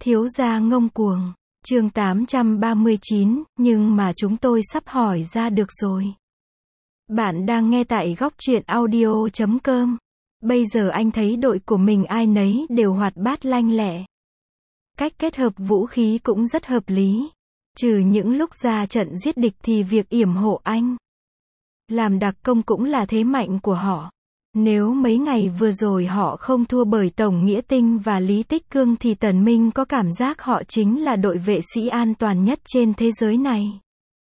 Thiếu gia ngông cuồng. Chương 839, nhưng mà chúng tôi sắp hỏi ra được rồi. Bạn đang nghe tại góc truyện audio.com. Bây giờ anh thấy đội của mình ai nấy đều hoạt bát lanh lẹ. Cách kết hợp vũ khí cũng rất hợp lý. Trừ những lúc ra trận giết địch thì việc yểm hộ anh làm đặc công cũng là thế mạnh của họ. Nếu mấy ngày vừa rồi họ không thua bởi Tổng Nghĩa Tinh và Lý Tích Cương thì Tần Minh có cảm giác họ chính là đội vệ sĩ an toàn nhất trên thế giới này.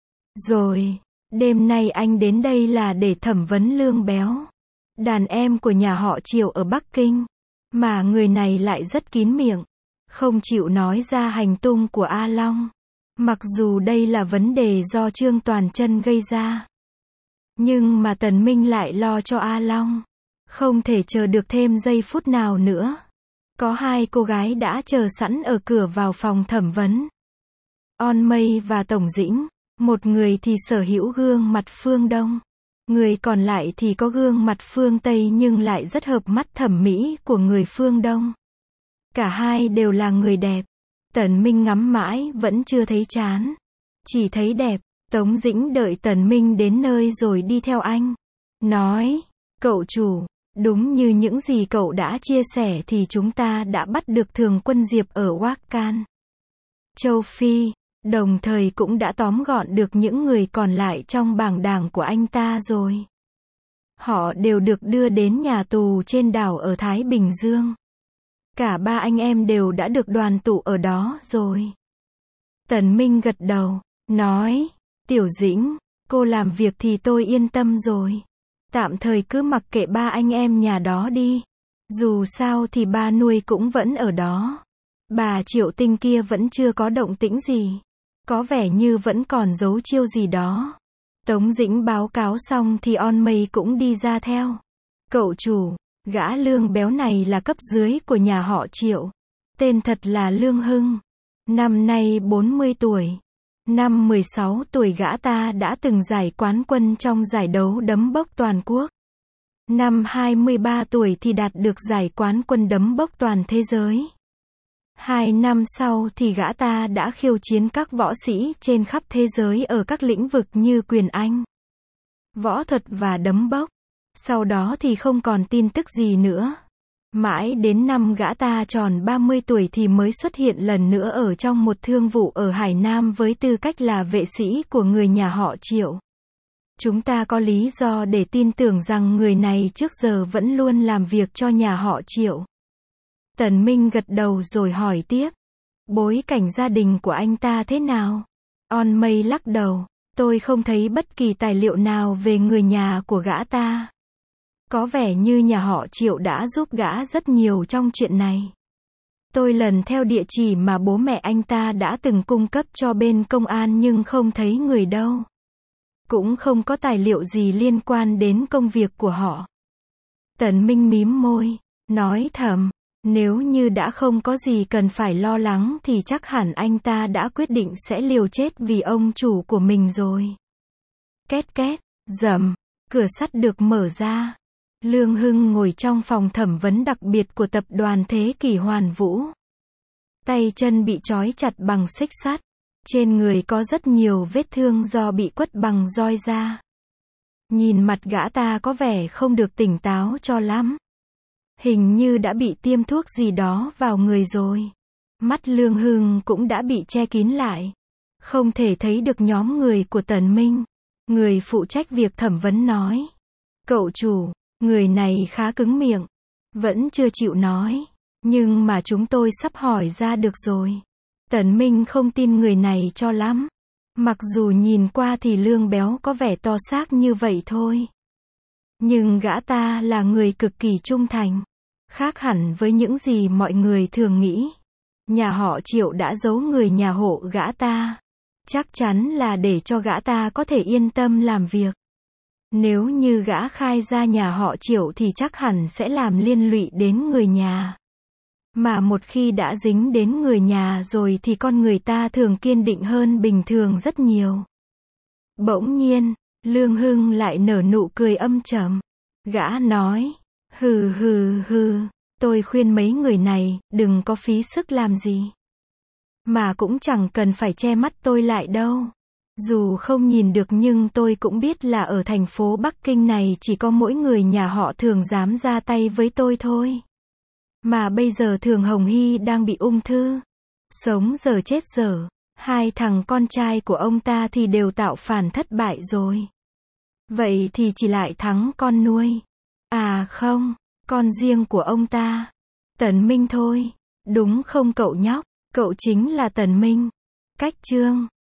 Rồi, đêm nay anh đến đây là để thẩm vấn Lương Béo, đàn em của nhà họ Triệu ở Bắc Kinh. Mà người này lại rất kín miệng, không chịu nói ra hành tung của A Long. Mặc dù đây là vấn đề do Trương Toàn Chân gây ra, nhưng mà Tần Minh lại lo cho A Long. Không thể chờ được thêm giây phút nào nữa. Có hai cô gái đã chờ sẵn ở cửa vào phòng thẩm vấn. On Mây và Tổng Dĩnh. Một người thì sở hữu gương mặt phương Đông. Người còn lại thì có gương mặt phương Tây nhưng lại rất hợp mắt thẩm mỹ của người phương Đông. Cả hai đều là người đẹp. Tần Minh ngắm mãi vẫn chưa thấy chán. Chỉ thấy đẹp. Tống Dĩnh đợi Tần Minh đến nơi rồi đi theo anh. Nói, cậu chủ, đúng như những gì cậu đã chia sẻ thì chúng ta đã bắt được Thường Quân Diệp ở Wakkan, Châu Phi, đồng thời cũng đã tóm gọn được những người còn lại trong bảng đảng của anh ta rồi. Họ đều được đưa đến nhà tù trên đảo ở Thái Bình Dương. Cả ba anh em đều đã được đoàn tụ ở đó rồi. Tần Minh gật đầu, nói, Tiểu Dĩnh, cô làm việc thì tôi yên tâm rồi. Tạm thời cứ mặc kệ ba anh em nhà đó đi. Dù sao thì ba nuôi cũng vẫn ở đó. Bà Triệu Tinh kia vẫn chưa có động tĩnh gì. Có vẻ như vẫn còn giấu chiêu gì đó. Tống Dĩnh báo cáo xong thì On Mây cũng đi ra theo. Cậu chủ, gã Lương Béo này là cấp dưới của nhà họ Triệu. Tên thật là Lương Hưng. Năm nay 40 tuổi. Năm 16 tuổi gã ta đã từng giải quán quân trong giải đấu đấm bốc toàn quốc. Năm 23 tuổi thì đạt được giải quán quân đấm bốc toàn thế giới. 2 năm sau thì gã ta đã khiêu chiến các võ sĩ trên khắp thế giới ở các lĩnh vực như quyền Anh, võ thuật và đấm bốc. Sau đó thì không còn tin tức gì nữa. Mãi đến năm gã ta tròn 30 tuổi thì mới xuất hiện lần nữa ở trong một thương vụ ở Hải Nam với tư cách là vệ sĩ của người nhà họ Triệu. Chúng ta có lý do để tin tưởng rằng người này trước giờ vẫn luôn làm việc cho nhà họ Triệu. Tần Minh gật đầu rồi hỏi tiếp. Bối cảnh gia đình của anh ta thế nào? On Mây lắc đầu. Tôi không thấy bất kỳ tài liệu nào về người nhà của gã ta. Có vẻ như nhà họ Triệu đã giúp gã rất nhiều trong chuyện này. Tôi lần theo địa chỉ mà bố mẹ anh ta đã từng cung cấp cho bên công an nhưng không thấy người đâu. Cũng không có tài liệu gì liên quan đến công việc của họ. Tần Minh mím môi, nói thầm, nếu như đã không có gì cần phải lo lắng thì chắc hẳn anh ta đã quyết định sẽ liều chết vì ông chủ của mình rồi. Két két, rầm, cửa sắt được mở ra. Lương Hưng ngồi trong phòng thẩm vấn đặc biệt của tập đoàn Thế Kỷ Hoàn Vũ. Tay chân bị trói chặt bằng xích sắt. Trên người có rất nhiều vết thương do bị quất bằng roi da. Nhìn mặt gã ta có vẻ không được tỉnh táo cho lắm. Hình như đã bị tiêm thuốc gì đó vào người rồi. Mắt Lương Hưng cũng đã bị che kín lại. Không thể thấy được nhóm người của Tần Minh. Người phụ trách việc thẩm vấn nói. Cậu chủ, người này khá cứng miệng. Vẫn chưa chịu nói. Nhưng mà chúng tôi sắp hỏi ra được rồi. Tần Minh không tin người này cho lắm. Mặc dù nhìn qua thì Lương Béo có vẻ to xác như vậy thôi. Nhưng gã ta là người cực kỳ trung thành. Khác hẳn với những gì mọi người thường nghĩ. Nhà họ Triệu đã giấu người nhà hộ gã ta. Chắc chắn là để cho gã ta có thể yên tâm làm việc. Nếu như gã khai ra nhà họ Triệu thì chắc hẳn sẽ làm liên lụy đến người nhà. Mà một khi đã dính đến người nhà rồi thì con người ta thường kiên định hơn bình thường rất nhiều. Bỗng nhiên, Lương Hưng lại nở nụ cười âm trầm. Gã nói, hừ hừ hừ, tôi khuyên mấy người này, đừng có phí sức làm gì. Mà cũng chẳng cần phải che mắt tôi lại đâu. Dù không nhìn được nhưng tôi cũng biết là ở thành phố Bắc Kinh này chỉ có mỗi người nhà họ Thường dám ra tay với tôi thôi. Mà bây giờ Thường Hồng Hy đang bị ung thư. Sống giờ chết dở. Hai thằng con trai của ông ta thì đều tạo phản thất bại rồi. Vậy thì chỉ lại thắng con nuôi. À không, con riêng của ông ta. Tần Minh thôi. Đúng không cậu nhóc? Cậu chính là Tần Minh. Cách chương